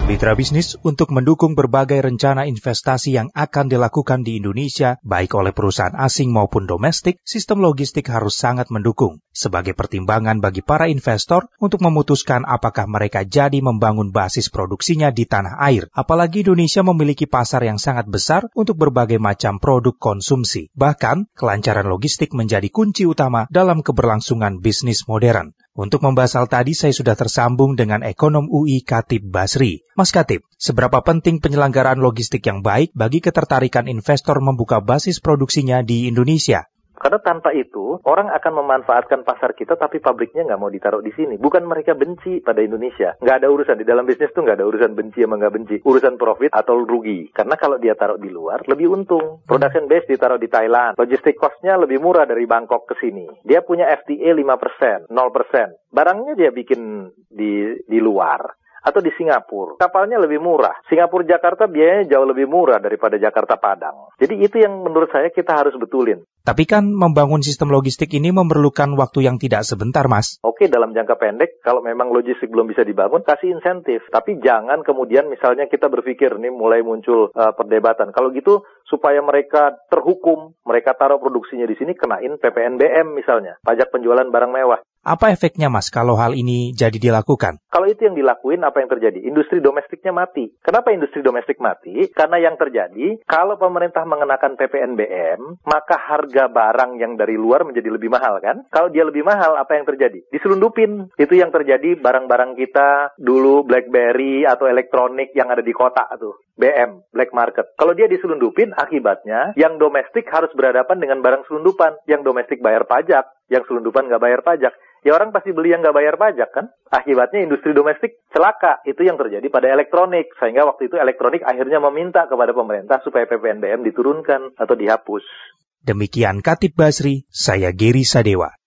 Mitra bisnis untuk mendukung berbagai rencana investasi yang akan dilakukan di Indonesia, baik oleh perusahaan asing maupun domestik, sistem logistik harus sangat mendukung sebagai pertimbangan bagi para investor untuk memutuskan apakah mereka jadi membangun basis produksinya di tanah air. Apalagi Indonesia memiliki pasar yang sangat besar untuk berbagai macam produk konsumsi. Bahkan, kelancaran logistik menjadi kunci utama dalam keberlangsungan bisnis modern. Untuk membahas hal tadi, saya sudah tersambung dengan ekonom UI Khatib Basri. Mas Khatib, seberapa penting penyelenggaraan logistik yang baik bagi ketertarikan investor membuka basis produksinya di Indonesia? Karena tanpa itu, orang akan memanfaatkan pasar kita, tapi pabriknya nggak mau ditaruh di sini. Bukan mereka benci pada Indonesia. Nggak ada urusan. Di dalam bisnis tuh nggak ada urusan benci sama nggak benci. Urusan profit atau rugi. Karena kalau dia taruh di luar, lebih untung. Production base ditaruh di Thailand. Logistik cost-nya lebih murah dari Bangkok ke sini. Dia punya FTA 5%, 0%. Barangnya dia bikin di luar. Atau di Singapura. Kapalnya lebih murah. Singapura-Jakarta biayanya jauh lebih murah daripada Jakarta-Padang. Jadi itu yang menurut saya kita harus betulin. Tapi kan membangun sistem logistik ini memerlukan waktu yang tidak sebentar, Mas. Oke, dalam jangka pendek, kalau memang logistik belum bisa dibangun, kasih insentif. Tapi jangan kemudian misalnya kita berpikir, nih mulai muncul perdebatan. Kalau gitu, supaya mereka terhukum, mereka taruh produksinya di sini, kenain PPNBM misalnya. Pajak penjualan barang mewah. Apa efeknya, Mas, kalau hal ini jadi dilakukan? Kalau itu yang dilakuin, apa yang terjadi? Industri domestiknya mati. Kenapa industri domestik mati? Karena yang terjadi, kalau pemerintah mengenakan PPNBM, maka harga barang yang dari luar menjadi lebih mahal, kan? Kalau dia lebih mahal, apa yang terjadi? Diselundupin. Itu yang terjadi barang-barang kita dulu, BlackBerry atau elektronik yang ada di kota tuh. BM, black market. Kalau dia diselundupin, akibatnya yang domestik harus berhadapan dengan barang selundupan. Yang domestik bayar pajak, yang selundupan nggak bayar pajak. Ya orang pasti beli yang nggak bayar pajak kan? Akibatnya industri domestik celaka. Itu yang terjadi pada elektronik. Sehingga waktu itu elektronik akhirnya meminta kepada pemerintah supaya PPNBM diturunkan atau dihapus. Demikian Khatib Basri, saya Geri Sadewa.